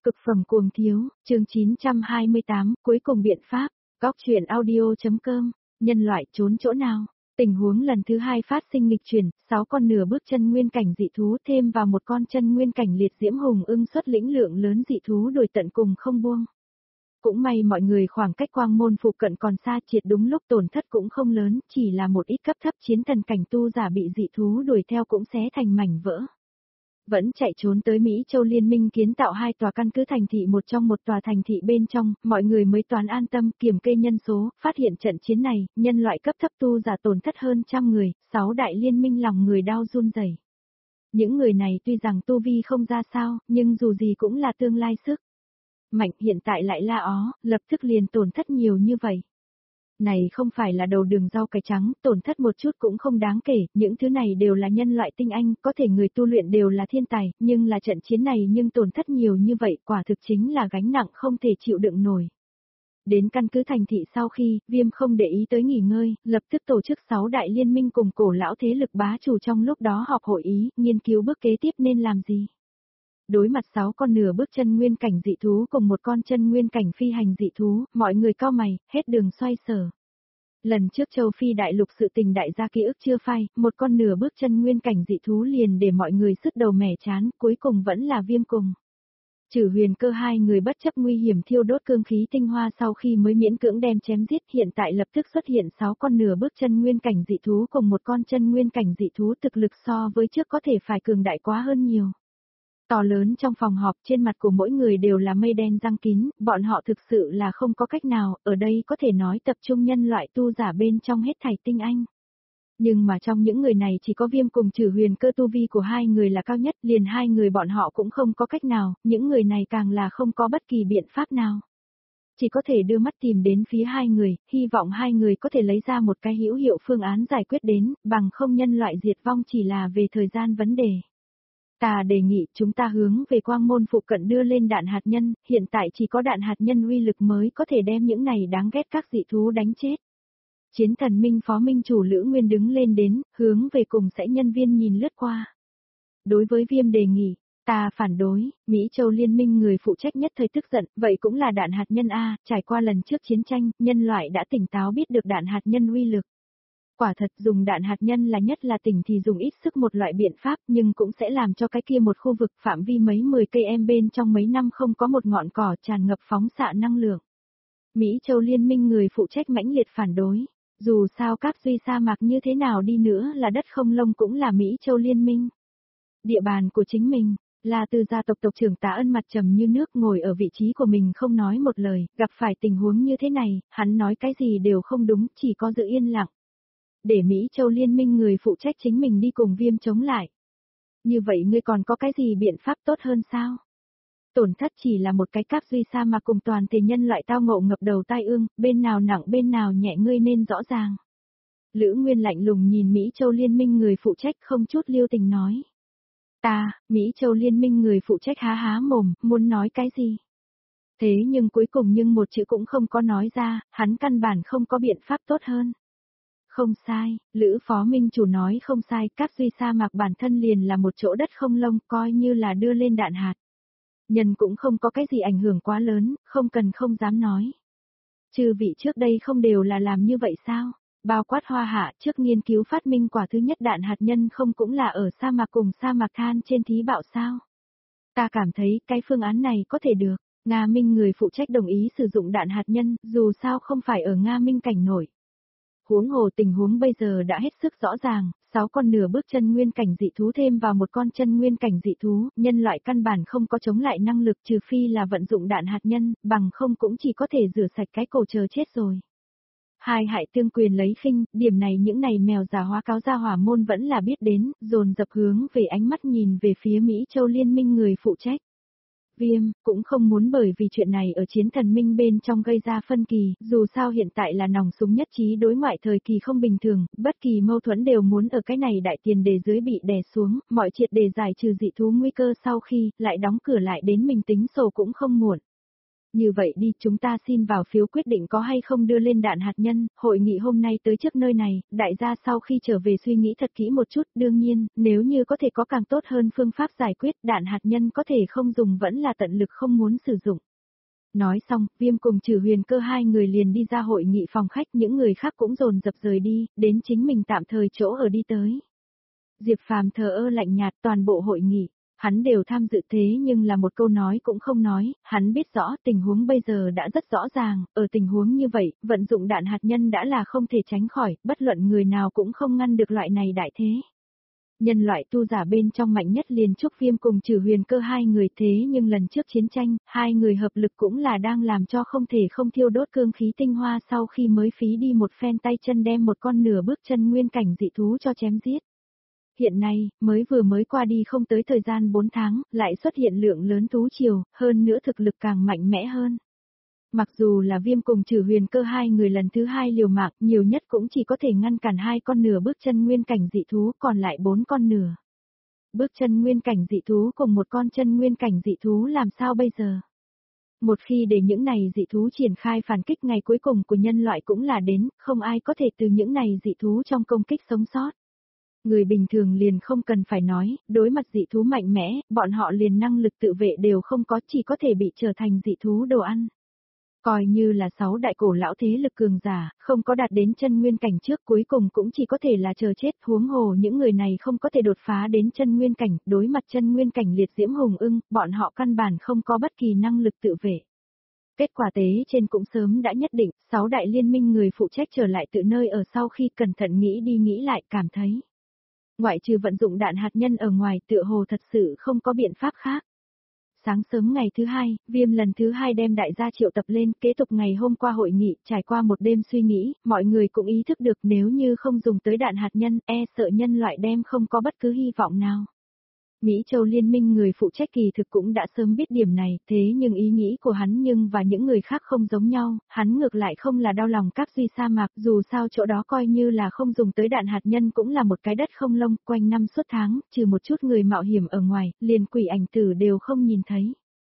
Cực phẩm cuồng thiếu, chương 928, cuối cùng biện pháp, góc truyện audio.com, nhân loại trốn chỗ nào? Tình huống lần thứ hai phát sinh nghịch chuyển, 6 con nửa bước chân nguyên cảnh dị thú thêm vào một con chân nguyên cảnh liệt diễm hùng ưng xuất lĩnh lượng lớn dị thú đuổi tận cùng không buông. Cũng may mọi người khoảng cách quang môn phụ cận còn xa, triệt đúng lúc tổn thất cũng không lớn, chỉ là một ít cấp thấp chiến thần cảnh tu giả bị dị thú đuổi theo cũng xé thành mảnh vỡ. Vẫn chạy trốn tới Mỹ Châu Liên minh kiến tạo 2 tòa căn cứ thành thị, một trong một tòa thành thị bên trong, mọi người mới toán an tâm kiểm kê nhân số, phát hiện trận chiến này, nhân loại cấp thấp tu giả tổn thất hơn 100 người, 6 đại liên minh lòng người đau run rẩy. Những người này tuy rằng tu vi không ra sao, nhưng dù gì cũng là tương lai sức mạnh, hiện tại lại la ó, lập tức liền tổn thất nhiều như vậy. Này không phải là đầu đường rau cải trắng, tổn thất một chút cũng không đáng kể, những thứ này đều là nhân loại tinh anh, có thể người tu luyện đều là thiên tài, nhưng là trận chiến này nhưng tổn thất nhiều như vậy, quả thực chính là gánh nặng không thể chịu đựng nổi. Đến căn cứ thành thị sau khi, Viêm không để ý tới nghỉ ngơi, lập tức tổ chức 6 đại liên minh cùng cổ lão thế lực bá chủ trong lúc đó họp hội ý, nghiên cứu bước kế tiếp nên làm gì. Đối mặt 6 con nửa bước chân nguyên cảnh dị thú cùng một con chân nguyên cảnh phi hành dị thú, mọi người cau mày, hết đường xoay sở. Lần trước châu Phi đại lục sự tình đại gia ký ức chưa phai, một con nửa bước chân nguyên cảnh dị thú liền để mọi người sứt đầu mẻ chán, cuối cùng vẫn là Viêm cùng Trử Huyền Cơ, hai người bất chấp nguy hiểm thiêu đốt cương khí tinh hoa sau khi mới miễn cưỡng đem chém giết, hiện tại lập tức xuất hiện 6 con nửa bước chân nguyên cảnh dị thú cùng một con chân nguyên cảnh dị thú, thực lực so với trước có thể phải cường đại quá hơn nhiều. To lớn trong phòng họp, trên mặt của mỗi người đều là mây đen răng kín, bọn họ thực sự là không có cách nào, ở đây có thể nói tập trung nhân loại tu giả bên trong hết thảy tinh anh. Nhưng mà trong những người này chỉ có Viêm cùng Trử Huyền Cơ tu vi của hai người là cao nhất, liền hai người bọn họ cũng không có cách nào, những người này càng là không có bất kỳ biện pháp nào. Chỉ có thể đưa mắt tìm đến phía hai người, hy vọng hai người có thể lấy ra một cái hữu hiệu phương án giải quyết đến, bằng không nhân loại diệt vong chỉ là về thời gian vấn đề. Ta đề nghị chúng ta hướng về quang môn phụ cận đưa lên đạn hạt nhân, hiện tại chỉ có đạn hạt nhân uy lực mới có thể đem những này đáng ghét các dị thú đánh chết. Chiến thần minh phó minh chủ Lữ Nguyên đứng lên đến, hướng về cùng sẽ nhân viên nhìn lướt qua. Đối với Viêm đề nghị, ta phản đối, Mỹ Châu Liên minh người phụ trách nhất thời tức giận, vậy cũng là đạn hạt nhân A, trải qua lần trước chiến tranh, nhân loại đã tỉnh táo biết được đạn hạt nhân uy lực. Quả thật dùng đạn hạt nhân là nhất là tỉnh thì dùng ít sức một loại biện pháp, nhưng cũng sẽ làm cho cái kia một khu vực phạm vi mấy 10 cây em bên trong mấy năm không có một ngọn cỏ, tràn ngập phóng xạ năng lượng. Mỹ Châu Liên minh người phụ trách mãnh liệt phản đối, dù sao các duy sa mạc như thế nào đi nữa là đất không lông cũng là Mỹ Châu Liên minh. Địa bàn của chính mình, là từ gia tộc tộc trưởng Tá Ân mặt trầm như nước ngồi ở vị trí của mình không nói một lời, gặp phải tình huống như thế này, hắn nói cái gì đều không đúng, chỉ có giữ yên lặng. Để Mỹ Châu Liên minh người phụ trách chính mình đi cùng Viêm chống lại. Như vậy ngươi còn có cái gì biện pháp tốt hơn sao? Tổn thất chỉ là một cái cáp duy sa mà cùng toàn thể nhân loại tao ngộ ngập đầu tai ương, bên nào nặng bên nào nhẹ ngươi nên rõ ràng. Lữ Nguyên lạnh lùng nhìn Mỹ Châu Liên minh người phụ trách không chút lưu tình nói. Mỹ Châu Liên minh người phụ trách há há mồm, muốn nói cái gì? Thế nhưng cuối cùng nhưng một chữ cũng không có nói ra, hắn căn bản không có biện pháp tốt hơn. Không sai, Lữ Phó Minh chủ nói không sai, cáp duy sa mạc bản thân liền là một chỗ đất không lông, coi như là đưa lên đạn hạt. Nhân cũng không có cái gì ảnh hưởng quá lớn, không cần không dám nói. Chư vị trước đây không đều là làm như vậy sao? Bao quát Hoa Hạ trước nghiên cứu phát minh quả thứ nhất đạn hạt nhân không cũng là ở sa mạc cùng sa mạc than trên thí bạo sao? Ta cảm thấy cái phương án này có thể được, Nga Minh người phụ trách đồng ý sử dụng đạn hạt nhân, dù sao không phải ở Nga Minh cảnh nổi. Huống hồ tình huống bây giờ đã hết sức rõ ràng, 6 con nửa bước chân nguyên cảnh dị thú thêm vào một con chân nguyên cảnh dị thú, nhân loại căn bản không có chống lại năng lực trừ phi là vận dụng đạn hạt nhân, bằng không cũng chỉ có thể rửa sạch cái cổ chờ chết rồi. Hai hại tương quyền lấy khinh, điểm này những này mèo già hóa cáo gia hỏa môn vẫn là biết đến, dồn dập hướng về ánh mắt nhìn về phía Mỹ Châu Liên minh người phụ trách. Viêm, cũng không muốn bởi vì chuyện này ở chiến thần minh bên trong gây ra phân kỳ, dù sao hiện tại là nòng súng nhất trí đối ngoại thời kỳ không bình thường, bất kỳ mâu thuẫn đều muốn ở cái này đại tiền đề dưới bị đè xuống, mọi triệt đề giải trừ dị thú nguy cơ sau khi, lại đóng cửa lại đến mình tính sổ cũng không muộn. Như vậy đi, chúng ta xin vào phiếu quyết định có hay không đưa lên đạn hạt nhân, hội nghị hôm nay tới trước nơi này, đại gia sau khi trở về suy nghĩ thật kỹ một chút, đương nhiên, nếu như có thể có càng tốt hơn phương pháp giải quyết, đạn hạt nhân có thể không dùng vẫn là tận lực không muốn sử dụng. Nói xong, Viêm cùng Trừ Huyền Cơ hai người liền đi ra hội nghị phòng khách, những người khác cũng dồn dập rời đi, đến chính mình tạm thời chỗ ở đi tới. Diệp Phàm thờ ơ lạnh nhạt, toàn bộ hội nghị, hắn đều tham dự thế nhưng là một câu nói cũng không nói, hắn biết rõ tình huống bây giờ đã rất rõ ràng, ở tình huống như vậy, vận dụng đạn hạt nhân đã là không thể tránh khỏi, bất luận người nào cũng không ngăn được loại này đại thế. Nhân loại tu giả bên trong mạnh nhất liền Trúc Viêm cùng Trừ Huyền Cơ hai người, thế nhưng lần trước chiến tranh, hai người hợp lực cũng là đang làm cho không thể không thiêu đốt cương khí tinh hoa sau khi mới phí đi một phen tay chân đem một con nửa bước chân nguyên cảnh dị thú cho chém giết. Hiện nay, mới qua đi không tới thời gian 4 tháng, lại xuất hiện lượng lớn thú triều, hơn nữa thực lực càng mạnh mẽ hơn. Mặc dù là Viêm cùng Trừ Huyền Cơ hai người lần thứ hai liều mạng, nhiều nhất cũng chỉ có thể ngăn cản hai con nửa bước chân nguyên cảnh dị thú, còn lại 4 con nửa bước chân nguyên cảnh dị thú cùng một con chân nguyên cảnh dị thú làm sao bây giờ? Một khi để những này dị thú triển khai phản kích, ngày cuối cùng của nhân loại cũng là đến, không ai có thể từ những này dị thú trong công kích sống sót. Người bình thường liền không cần phải nói, đối mặt dị thú mạnh mẽ, bọn họ liền năng lực tự vệ đều không có, chỉ có thể bị trở thành dị thú đồ ăn. Coi như là 6 đại cổ lão thế lực cường giả, không có đạt đến chân nguyên cảnh trước, cuối cùng cũng chỉ có thể là chờ chết, huống hồ những người này không có thể đột phá đến chân nguyên cảnh, đối mặt chân nguyên cảnh liệt diễm hùng ưng, bọn họ căn bản không có bất kỳ năng lực tự vệ. Kết quả tế trên cũng sớm đã nhất định, 6 đại liên minh người phụ trách trở lại tự nơi ở sau khi cẩn thận nghĩ đi nghĩ lại, cảm thấy ngoại trừ vận dụng đạn hạt nhân ở ngoài, tựa hồ thật sự không có biện pháp khác. Sáng sớm ngày thứ hai, Viêm lần thứ hai đem đại gia triệu tập lên, kế tục ngày hôm qua hội nghị, trải qua một đêm suy nghĩ, mọi người cũng ý thức được nếu như không dùng tới đạn hạt nhân, e sợ nhân loại đem không có bất cứ hy vọng nào. Mỹ Châu Liên minh người phụ trách kỳ thực cũng đã sớm biết điểm này, thế nhưng ý nghĩ của hắn nhưng và những người khác không giống nhau, hắn ngược lại không là đau lòng các duy sa mạc, dù sao chỗ đó coi như là không dùng tới đạn hạt nhân cũng là một cái đất không lông, quanh năm suốt tháng, trừ một chút người mạo hiểm ở ngoài, liền quỷ ảnh tử đều không nhìn thấy.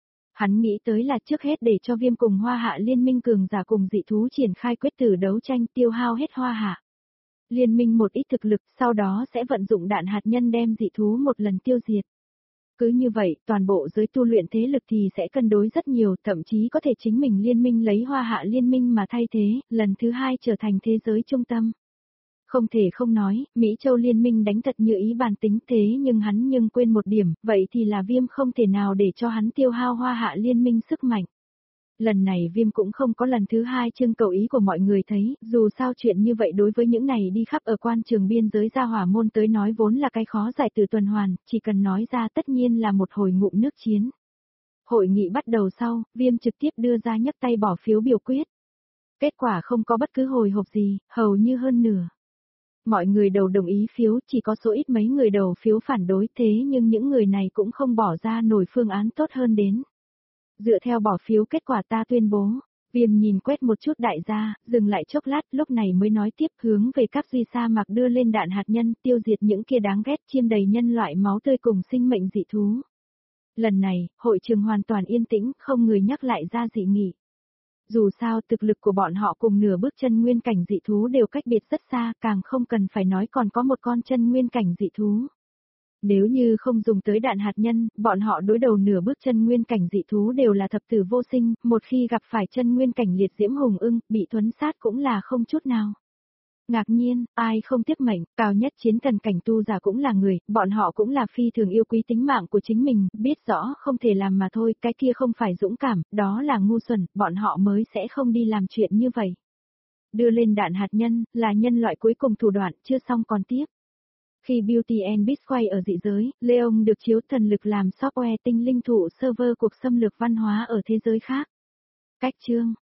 Hắn nghĩ tới là trước hết để cho Viêm cùng Hoa Hạ liên minh cường giả cùng dị thú triển khai quyết tử đấu tranh, tiêu hao hết Hoa Hạ liên minh một ít thực lực, sau đó sẽ vận dụng đạn hạt nhân đem dị thú một lần tiêu diệt. Cứ như vậy, toàn bộ giới tu luyện thế lực thì sẽ cân đối rất nhiều, thậm chí có thể chính mình liên minh lấy Hoa Hạ liên minh mà thay thế, lần thứ hai trở thành thế giới trung tâm. Không thể không nói, Mỹ Châu liên minh đánh thật như ý bàn tính, thế nhưng hắn quên một điểm, vậy thì là Viêm không thể nào để cho hắn tiêu hao Hoa Hạ liên minh sức mạnh. Lần này Viêm cũng không có lần thứ hai trưng cầu ý của mọi người thấy, dù sao chuyện như vậy đối với những này đi khắp ở quan trường biên giới gia hỏa môn tới nói vốn là cái khó giải từ tuần hoàn, chỉ cần nói ra tất nhiên là một hồi ngụm nước chiến. Hội nghị bắt đầu sau, Viêm trực tiếp đưa ra nhấc tay bỏ phiếu biểu quyết. Kết quả không có bất cứ hồi hộp gì, hầu như hơn nửa. Mọi người đầu đồng ý phiếu, chỉ có số ít mấy người đầu phiếu phản đối, thế nhưng những người này cũng không bỏ ra nổi phương án tốt hơn đến. Dựa theo bỏ phiếu kết quả ta tuyên bố, Viêm nhìn quét một chút đại gia, dừng lại chốc lát, lúc này mới nói tiếp, hướng về các duy sa mạc đưa lên đạn hạt nhân, tiêu diệt những kia đáng ghét chiêm đầy nhân loại máu tươi cùng sinh mệnh dị thú. Lần này, hội trường hoàn toàn yên tĩnh, không người nhắc lại ra dị nghị. Dù sao thực lực của bọn họ cùng nửa bước chân nguyên cảnh dị thú đều cách biệt rất xa, càng không cần phải nói còn có một con chân nguyên cảnh dị thú. Nếu như không dùng tới đạn hạt nhân, bọn họ đối đầu nửa bước chân nguyên cảnh dị thú đều là thập tử vô sinh, một khi gặp phải chân nguyên cảnh liệt diễm hùng ưng, bị thuấn sát cũng là không chút nào. Ngạc nhiên, ai không tiếc mệnh, cao nhất chiến thần cảnh tu giả cũng là người, bọn họ cũng là phi thường yêu quý tính mạng của chính mình, biết rõ không thể làm mà thôi, cái kia không phải dũng cảm, đó là ngu xuẩn, bọn họ mới sẽ không đi làm chuyện như vậy. Đưa lên đạn hạt nhân, là nhân loại cuối cùng thủ đoạn, chưa xong còn tiếp. Khi Beauty and Beast quay ở dị giới, Leon được chiếu thần lực làm software tinh linh thụ server cuộc xâm lược văn hóa ở thế giới khác. Cách chương